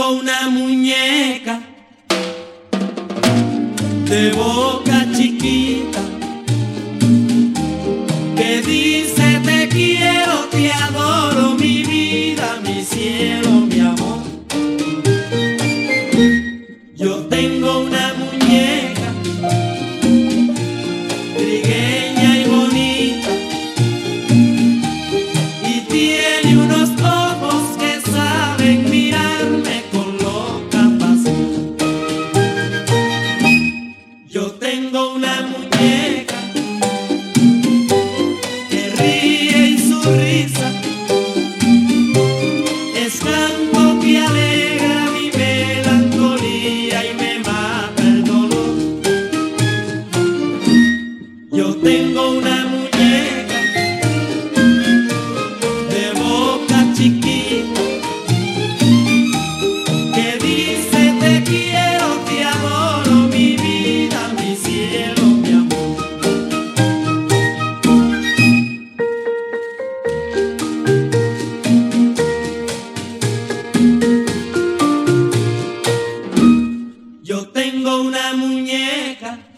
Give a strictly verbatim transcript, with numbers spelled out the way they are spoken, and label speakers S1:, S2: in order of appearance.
S1: tengo una muñeca de boca chiquita que dice te quiero, te adoro, mi vida, mi cielo, mi amor. Yo tengo una muñeca trigueña y bonita y tiene unos ojos que saben mirarme con loca pasión. Yo tengo una muñeca que ríe y su risa es canto que alegra mi melancolía y me mata el dolor. Yo tengo una muñeca de boca chiquita que dice te quiero, te adoro, mi vida, mi cielo, mi amor. Yo tengo una muñeca